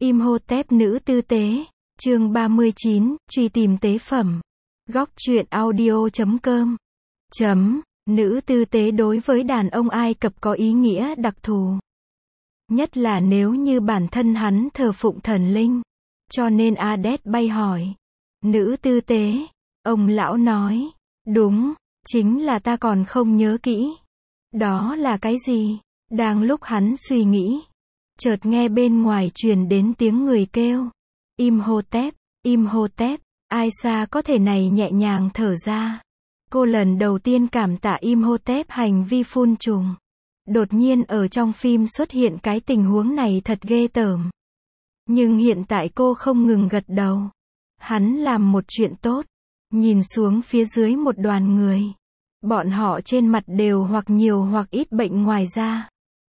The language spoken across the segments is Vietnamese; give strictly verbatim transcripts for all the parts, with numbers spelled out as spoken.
Imhotep nữ tư tế, chương ba mươi chín, truy tìm tế phẩm. Góc truyện audio chấm com. Chấm, nữ tư tế đối với đàn ông Ai Cập có ý nghĩa đặc thù. Nhất là nếu như bản thân hắn thờ phụng thần linh. Cho nên Hades bay hỏi. Nữ tư tế, ông lão nói, đúng, chính là ta còn không nhớ kỹ. Đó là cái gì? Đang lúc hắn suy nghĩ, chợt nghe bên ngoài truyền đến tiếng người kêu. Imhotep, Imhotep, Aisha có thể này nhẹ nhàng thở ra. Cô lần đầu tiên cảm tạ Imhotep hành vi phun trùng. Đột nhiên ở trong phim xuất hiện cái tình huống này thật ghê tởm. Nhưng hiện tại cô không ngừng gật đầu. Hắn làm một chuyện tốt. Nhìn xuống phía dưới một đoàn người. Bọn họ trên mặt đều hoặc nhiều hoặc ít bệnh ngoài da.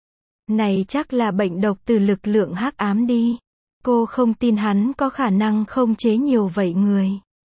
Này chắc là bệnh độc từ lực lượng hắc ám đi. Cô không tin hắn có khả năng không chế nhiều vậy người.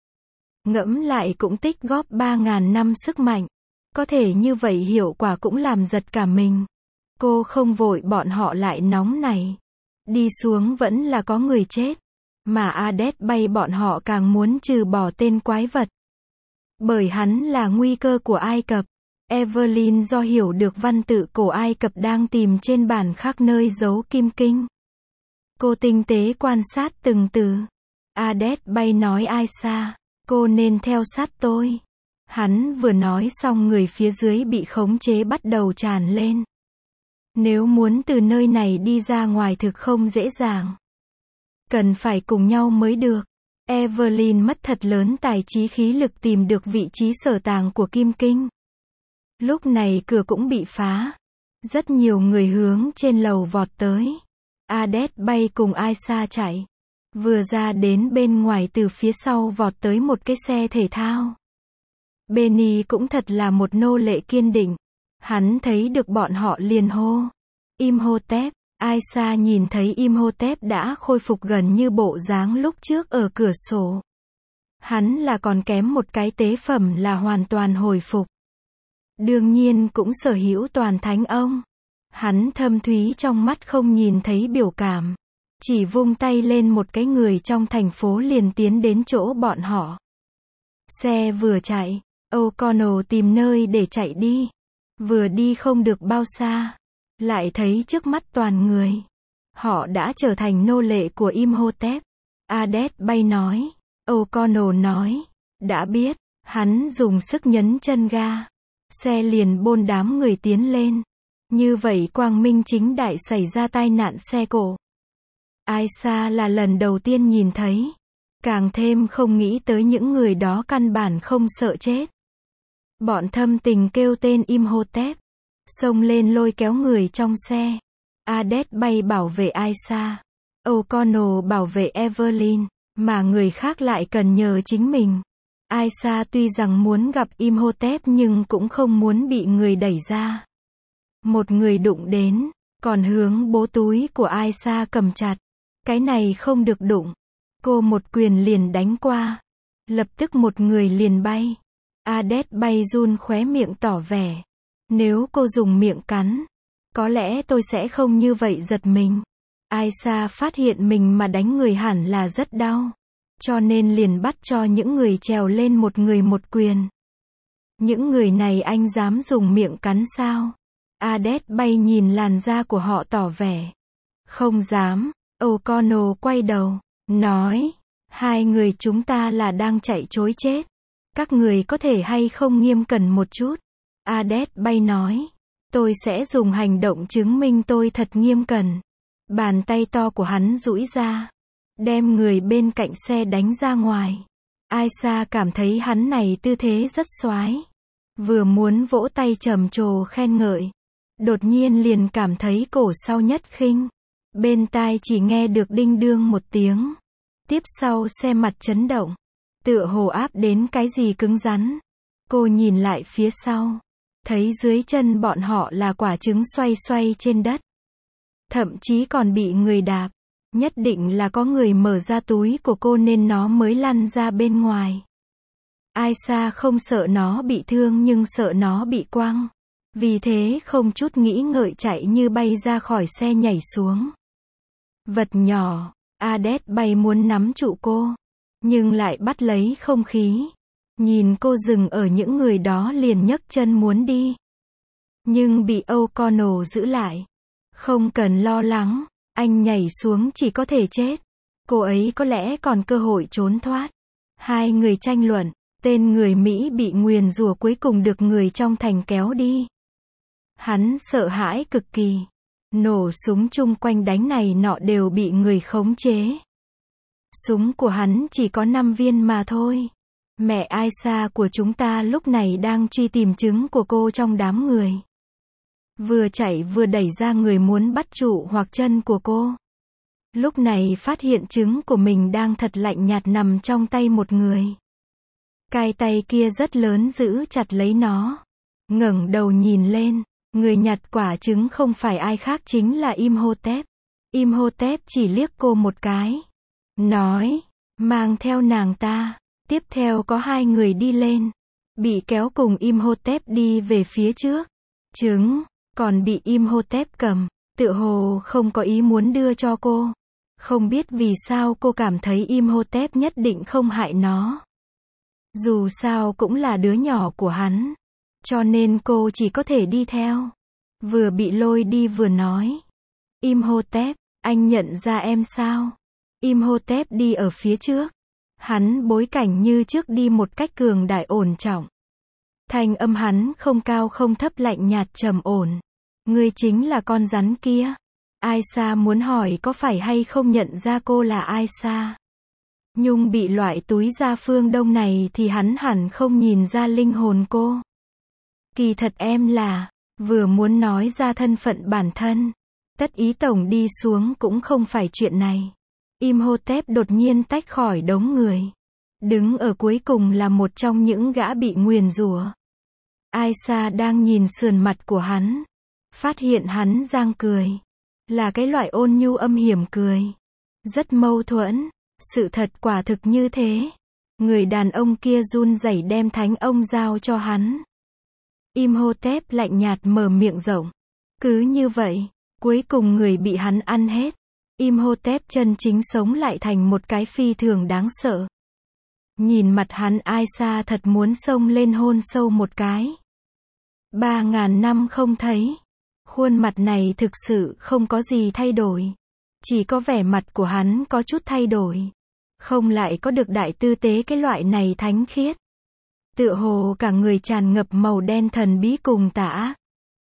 Ngẫm lại cũng tích góp ba ngàn năm sức mạnh. Có thể như vậy hiệu quả cũng làm giật cả mình. Cô không vội bọn họ lại nóng này. Đi xuống vẫn là có người chết. Mà Hades bay bọn họ càng muốn trừ bỏ tên quái vật. Bởi hắn là nguy cơ của Ai Cập. Evelyn do hiểu được văn tự cổ Ai Cập đang tìm trên bản khắc nơi giấu kim kinh. Cô tinh tế quan sát từng từ. Hades bay nói Aisha, cô nên theo sát tôi. Hắn vừa nói xong người phía dưới bị khống chế bắt đầu tràn lên. Nếu muốn từ nơi này đi ra ngoài thực không dễ dàng. Cần phải cùng nhau mới được. Evelyn mất thật lớn tài trí khí lực tìm được vị trí sở tàng của kim kinh. Lúc này cửa cũng bị phá. Rất nhiều người hướng trên lầu vọt tới. Hades bay cùng Aisha chạy. Vừa ra đến bên ngoài từ phía sau vọt tới một cái xe thể thao. Benny cũng thật là một nô lệ kiên định. Hắn thấy được bọn họ liền hô. Imhotep. Aisha nhìn thấy Imhotep đã khôi phục gần như bộ dáng lúc trước ở cửa sổ. Hắn là còn kém một cái tế phẩm là hoàn toàn hồi phục. Đương nhiên cũng sở hữu toàn thánh ông. Hắn thâm thúy trong mắt không nhìn thấy biểu cảm. Chỉ vung tay lên một cái người trong thành phố liền tiến đến chỗ bọn họ. Xe vừa chạy, O'Connell tìm nơi để chạy đi. Vừa đi không được bao xa. Lại thấy trước mắt toàn người. Họ đã trở thành nô lệ của Imhotep. Hades bay nói. O'Connell nói. Đã biết. Hắn dùng sức nhấn chân ga. Xe liền bôn đám người tiến lên. Như vậy quang minh chính đại xảy ra tai nạn xe cộ. Aisha là lần đầu tiên nhìn thấy. Càng thêm không nghĩ tới những người đó căn bản không sợ chết. Bọn thâm tình kêu tên Imhotep. Xông lên lôi kéo người trong xe. Hades bay bảo vệ Aisha. O'Connell bảo vệ Evelyn. Mà người khác lại cần nhờ chính mình. Aisha tuy rằng muốn gặp Imhotep nhưng cũng không muốn bị người đẩy ra. Một người đụng đến. Còn hướng bố túi của Aisha cầm chặt. Cái này không được đụng. Cô một quyền liền đánh qua. Lập tức một người liền bay. Hades bay run khóe miệng tỏ vẻ. Nếu cô dùng miệng cắn, có lẽ tôi sẽ không như vậy giật mình. Aisha phát hiện mình mà đánh người hẳn là rất đau. Cho nên liền bắt cho những người trèo lên một người một quyền. Những người này anh dám dùng miệng cắn sao? Hades bay nhìn làn da của họ tỏ vẻ. Không dám. O'Connell quay đầu, nói. Hai người chúng ta là đang chạy trối chết. Các người có thể hay không nghiêm cẩn một chút? Hades bay nói. Tôi sẽ dùng hành động chứng minh tôi thật nghiêm cẩn. Bàn tay to của hắn duỗi ra. Đem người bên cạnh xe đánh ra ngoài. Aisha cảm thấy hắn này tư thế rất xoái. Vừa muốn vỗ tay trầm trồ khen ngợi. Đột nhiên liền cảm thấy cổ sau nhất khinh. Bên tai chỉ nghe được đinh đương một tiếng. Tiếp sau xe mặt chấn động. Tựa hồ áp đến cái gì cứng rắn. Cô nhìn lại phía sau. Thấy dưới chân bọn họ là quả trứng xoay xoay trên đất. Thậm chí còn bị người đạp. Nhất định là có người mở ra túi của cô nên nó mới lăn ra bên ngoài. Aisha không sợ nó bị thương nhưng sợ nó bị quăng. Vì thế không chút nghĩ ngợi chạy như bay ra khỏi xe nhảy xuống. Vật nhỏ. Hades bay muốn nắm trụ cô, nhưng lại bắt lấy không khí. Nhìn cô dừng ở những người đó liền nhấc chân muốn đi. Nhưng bị O'Connell giữ lại. Không cần lo lắng, anh nhảy xuống chỉ có thể chết. Cô ấy có lẽ còn cơ hội trốn thoát. Hai người tranh luận, tên người Mỹ bị nguyền rủa cuối cùng được người trong thành kéo đi. Hắn sợ hãi cực kỳ. Nổ súng chung quanh đánh này nọ đều bị người khống chế. Súng của hắn chỉ có năm viên mà thôi. Mẹ Aisha của chúng ta lúc này đang truy tìm trứng của cô trong đám người. Vừa chạy vừa đẩy ra người muốn bắt trụ hoặc chân của cô. Lúc này phát hiện trứng của mình đang thật lạnh nhạt nằm trong tay một người. Cái tay kia rất lớn giữ chặt lấy nó. Ngẩng đầu nhìn lên, người nhặt quả trứng không phải ai khác chính là Imhotep. Imhotep chỉ liếc cô một cái. Nói, mang theo nàng ta. Tiếp theo có hai người đi lên. Bị kéo cùng Imhotep đi về phía trước. Trứng, còn bị Imhotep cầm. Tựa hồ không có ý muốn đưa cho cô. Không biết vì sao cô cảm thấy Imhotep nhất định không hại nó. Dù sao cũng là đứa nhỏ của hắn. Cho nên cô chỉ có thể đi theo. Vừa bị lôi đi vừa nói. Imhotep, anh nhận ra em sao? Imhotep đi ở phía trước. Hắn bối cảnh như trước đi một cách cường đại ổn trọng. Thanh âm hắn không cao không thấp lạnh nhạt trầm ổn. Ngươi chính là con rắn kia. Aisha muốn hỏi có phải hay không nhận ra cô là Aisha. Nhung bị loại túi da phương Đông này thì hắn hẳn không nhìn ra linh hồn cô. Kỳ thật em là, vừa muốn nói ra thân phận bản thân. Tất ý tổng đi xuống cũng không phải chuyện này. Imhotep đột nhiên tách khỏi đống người. Đứng ở cuối cùng là một trong những gã bị nguyền rủa. Aisha đang nhìn sườn mặt của hắn. Phát hiện hắn giang cười. Là cái loại ôn nhu âm hiểm cười. Rất mâu thuẫn. Sự thật quả thực như thế. Người đàn ông kia run rẩy đem thánh ông giao cho hắn. Imhotep lạnh nhạt mở miệng rộng. Cứ như vậy, cuối cùng người bị hắn ăn hết. Imhotep chân chính sống lại thành một cái phi thường đáng sợ. Nhìn mặt hắn Aisha thật muốn xông lên hôn sâu một cái. Ba ngàn năm không thấy. Khuôn mặt này thực sự không có gì thay đổi. Chỉ có vẻ mặt của hắn có chút thay đổi. Không lại có được đại tư tế cái loại này thánh khiết. Tựa hồ cả người tràn ngập màu đen thần bí cùng tà ác.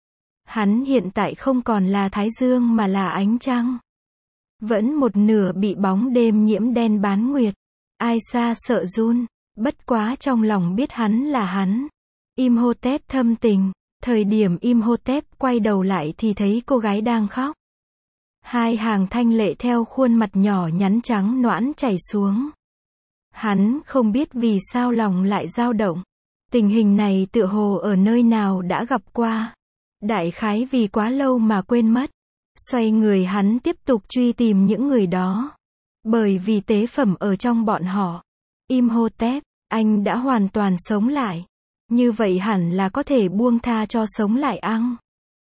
Hắn hiện tại không còn là thái dương mà là ánh trăng. Vẫn một nửa bị bóng đêm nhiễm đen bán nguyệt. Aisha sợ run. Bất quá trong lòng biết hắn là hắn. Imhotep thâm tình. Thời điểm Imhotep quay đầu lại thì thấy cô gái đang khóc. Hai hàng thanh lệ theo khuôn mặt nhỏ nhắn trắng nõn chảy xuống. Hắn không biết vì sao lòng lại dao động. Tình hình này tựa hồ ở nơi nào đã gặp qua. Đại khái vì quá lâu mà quên mất. Xoay người hắn tiếp tục truy tìm những người đó. Bởi vì tế phẩm ở trong bọn họ. Imhotep, anh đã hoàn toàn sống lại. Như vậy hẳn là có thể buông tha cho sống lại ăn.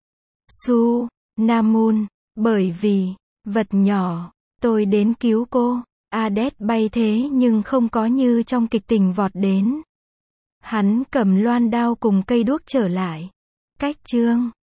Su, Namun, bởi vì, vật nhỏ, tôi đến cứu cô. Hades bay thế nhưng không có như trong kịch tình vọt đến. Hắn cầm loan đao cùng cây đuốc trở lại. Cách chương